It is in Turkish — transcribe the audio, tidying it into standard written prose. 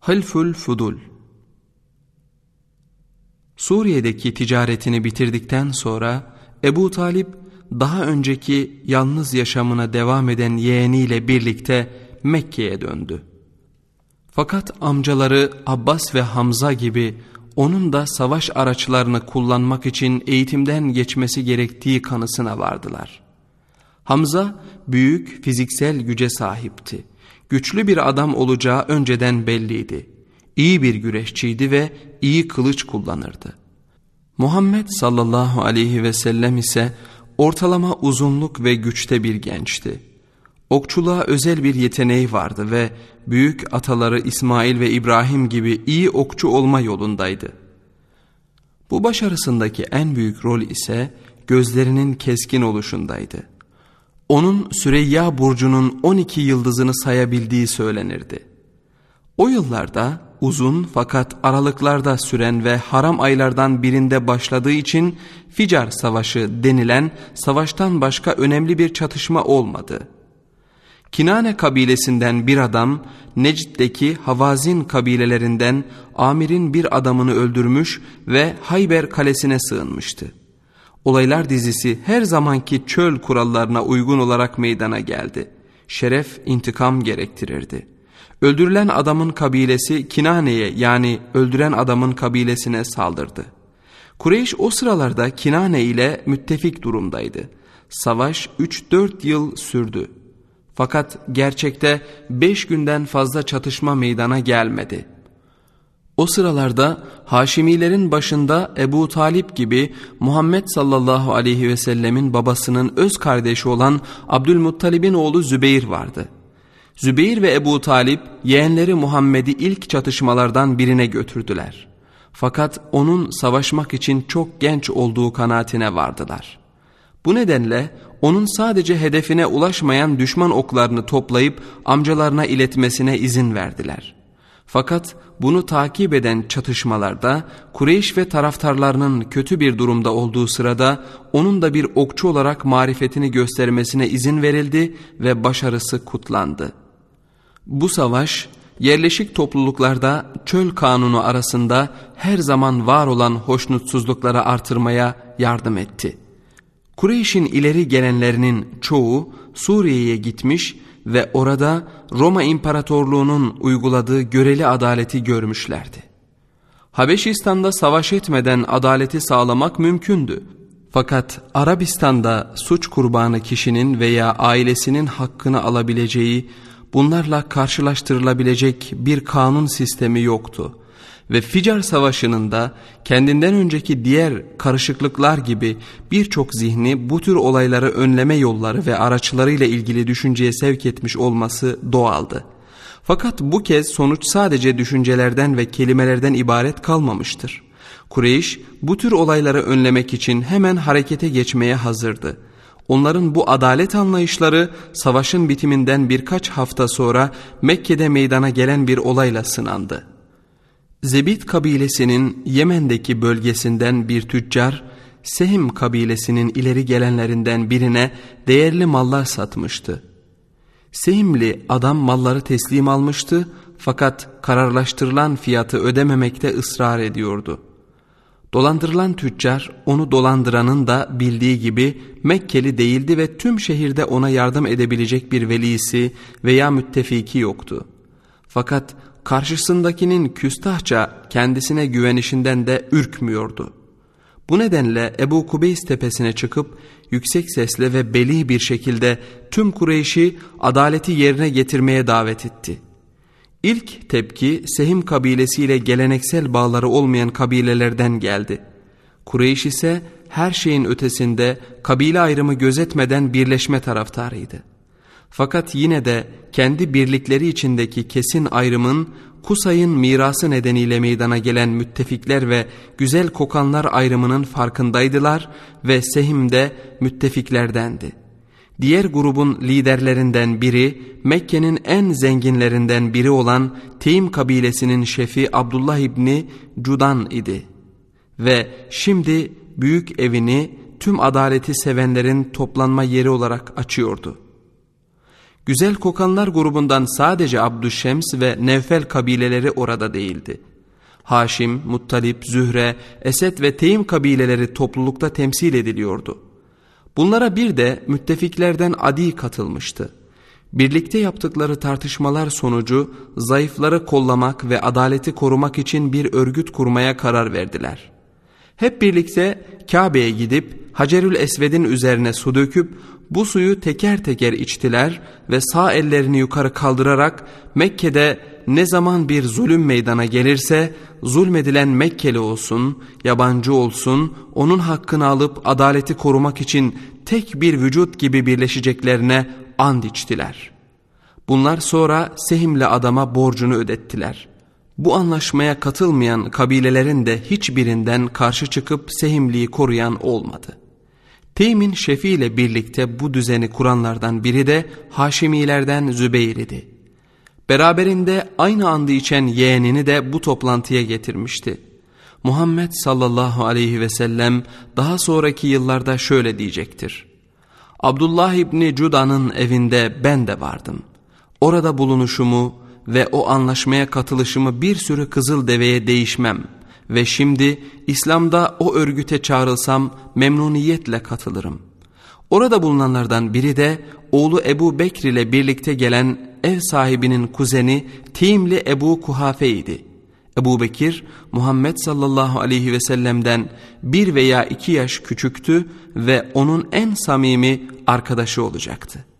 Hilful Fudul. Suriye'deki ticaretini bitirdikten sonra Ebu Talip daha önceki yalnız yaşamına devam eden yeğeniyle birlikte Mekke'ye döndü. Fakat amcaları Abbas ve Hamza gibi onun da savaş araçlarını kullanmak için eğitimden geçmesi gerektiği kanısına vardılar. Hamza büyük fiziksel güce sahipti. Güçlü bir adam olacağı önceden belliydi. İyi bir güreşçiydi ve iyi kılıç kullanırdı. Muhammed sallallahu aleyhi ve sellem ise ortalama uzunluk ve güçte bir gençti. Okçuluğa özel bir yeteneği vardı ve büyük ataları İsmail ve İbrahim gibi iyi okçu olma yolundaydı. Bu başarısındaki en büyük rol ise gözlerinin keskin oluşundaydı. Onun Süreyya burcunun 12 yıldızını sayabildiği söylenirdi. O yıllarda uzun fakat aralıklarda süren ve haram aylardan birinde başladığı için Ficar Savaşı denilen savaştan başka önemli bir çatışma olmadı. Kinane kabilesinden bir adam Necd'deki Havazin kabilelerinden Amir'in bir adamını öldürmüş ve Hayber kalesine sığınmıştı. Olaylar dizisi her zamanki çöl kurallarına uygun olarak meydana geldi. Şeref intikam gerektirirdi. Öldürülen adamın kabilesi Kinane'ye yani öldüren adamın kabilesine saldırdı. Kureyş o sıralarda Kinane ile müttefik durumdaydı. Savaş 3-4 yıl sürdü. Fakat gerçekte 5 günden fazla çatışma meydana gelmedi. O sıralarda Haşimilerin başında Ebu Talip gibi Muhammed sallallahu aleyhi ve sellemin babasının öz kardeşi olan Abdülmuttalib'in oğlu Zübeyir vardı. Zübeyir ve Ebu Talip yeğenleri Muhammed'i ilk çatışmalardan birine götürdüler. Fakat onun savaşmak için çok genç olduğu kanaatine vardılar. Bu nedenle onun sadece hedefine ulaşmayan düşman oklarını toplayıp amcalarına iletmesine izin verdiler. Fakat bunu takip eden çatışmalarda Kureyş ve taraftarlarının kötü bir durumda olduğu sırada onun da bir okçu olarak marifetini göstermesine izin verildi ve başarısı kutlandı. Bu savaş yerleşik topluluklarda çöl kanunu arasında her zaman var olan hoşnutsuzlukları artırmaya yardım etti. Kureyş'in ileri gelenlerinin çoğu Suriye'ye gitmiş ve orada Roma İmparatorluğu'nun uyguladığı göreli adaleti görmüşlerdi. Habeşistan'da savaş etmeden adaleti sağlamak mümkündü. Fakat Arabistan'da suç kurbanı kişinin veya ailesinin hakkını alabileceği, bunlarla karşılaştırılabilecek bir kanun sistemi yoktu. Ve Ficar Savaşı'nın da kendinden önceki diğer karışıklıklar gibi birçok zihni bu tür olayları önleme yolları ve araçlarıyla ilgili düşünceye sevk etmiş olması doğaldı. Fakat bu kez sonuç sadece düşüncelerden ve kelimelerden ibaret kalmamıştır. Kureyş bu tür olayları önlemek için hemen harekete geçmeye hazırdı. Onların bu adalet anlayışları savaşın bitiminden birkaç hafta sonra Mekke'de meydana gelen bir olayla sınandı. Zebit kabilesinin Yemen'deki bölgesinden bir tüccar, Sehim kabilesinin ileri gelenlerinden birine değerli mallar satmıştı. Sehimli adam malları teslim almıştı fakat kararlaştırılan fiyatı ödememekte ısrar ediyordu. Dolandırılan tüccar onu dolandıranın da bildiği gibi Mekkeli değildi ve tüm şehirde ona yardım edebilecek bir velisi veya müttefiki yoktu. Fakat karşısındakinin küstahça kendisine güvenişinden de ürkmüyordu. Bu nedenle Ebu Kubeys tepesine çıkıp yüksek sesle ve belih bir şekilde tüm Kureyş'i adaleti yerine getirmeye davet etti. İlk tepki Sehim kabilesiyle geleneksel bağları olmayan kabilelerden geldi. Kureyş ise her şeyin ötesinde kabile ayrımı gözetmeden birleşme taraftarıydı. Fakat yine de kendi birlikleri içindeki kesin ayrımın Kusay'ın mirası nedeniyle meydana gelen müttefikler ve güzel kokanlar ayrımının farkındaydılar ve Sehim de müttefiklerdendi. Diğer grubun liderlerinden biri Mekke'nin en zenginlerinden biri olan Teym kabilesinin şefi Abdullah İbni Cudan idi. Ve şimdi büyük evini tüm adaleti sevenlerin toplanma yeri olarak açıyordu. Güzel kokanlar grubundan sadece Abdüşşems ve Nevfel kabileleri orada değildi. Haşim, Muttalip, Zühre, Esed ve Teym kabileleri toplulukta temsil ediliyordu. Bunlara bir de müttefiklerden Adi katılmıştı. Birlikte yaptıkları tartışmalar sonucu zayıfları kollamak ve adaleti korumak için bir örgüt kurmaya karar verdiler. Hep birlikte Kabe'ye gidip Hacerül Esved'in üzerine su döküp bu suyu teker teker içtiler ve sağ ellerini yukarı kaldırarak Mekke'de ne zaman bir zulüm meydana gelirse zulmedilen Mekkeli olsun, yabancı olsun, onun hakkını alıp adaleti korumak için tek bir vücut gibi birleşeceklerine and içtiler. Bunlar sonra Sehimli adama borcunu ödettiler. Bu anlaşmaya katılmayan kabilelerin de hiçbirinden karşı çıkıp Sehimli'yi koruyan olmadı. Teym'in şefiyle birlikte bu düzeni kuranlardan biri de Haşimilerden Zübeyir idi. Beraberinde aynı andı içen yeğenini de bu toplantıya getirmişti. Muhammed sallallahu aleyhi ve sellem daha sonraki yıllarda şöyle diyecektir: Abdullah İbni Cuda'nın evinde ben de vardım. Orada bulunuşumu ve o anlaşmaya katılışımı bir sürü kızıl deveye değişmem ve şimdi İslam'da o örgüte çağrılsam memnuniyetle katılırım. Orada bulunanlardan biri de oğlu Ebu Bekr ile birlikte gelen ev sahibinin kuzeni Timli Ebu Kuhafe idi. Ebu Bekir Muhammed sallallahu aleyhi ve sellem'den 1 veya 2 yaş küçüktü ve onun en samimi arkadaşı olacaktı.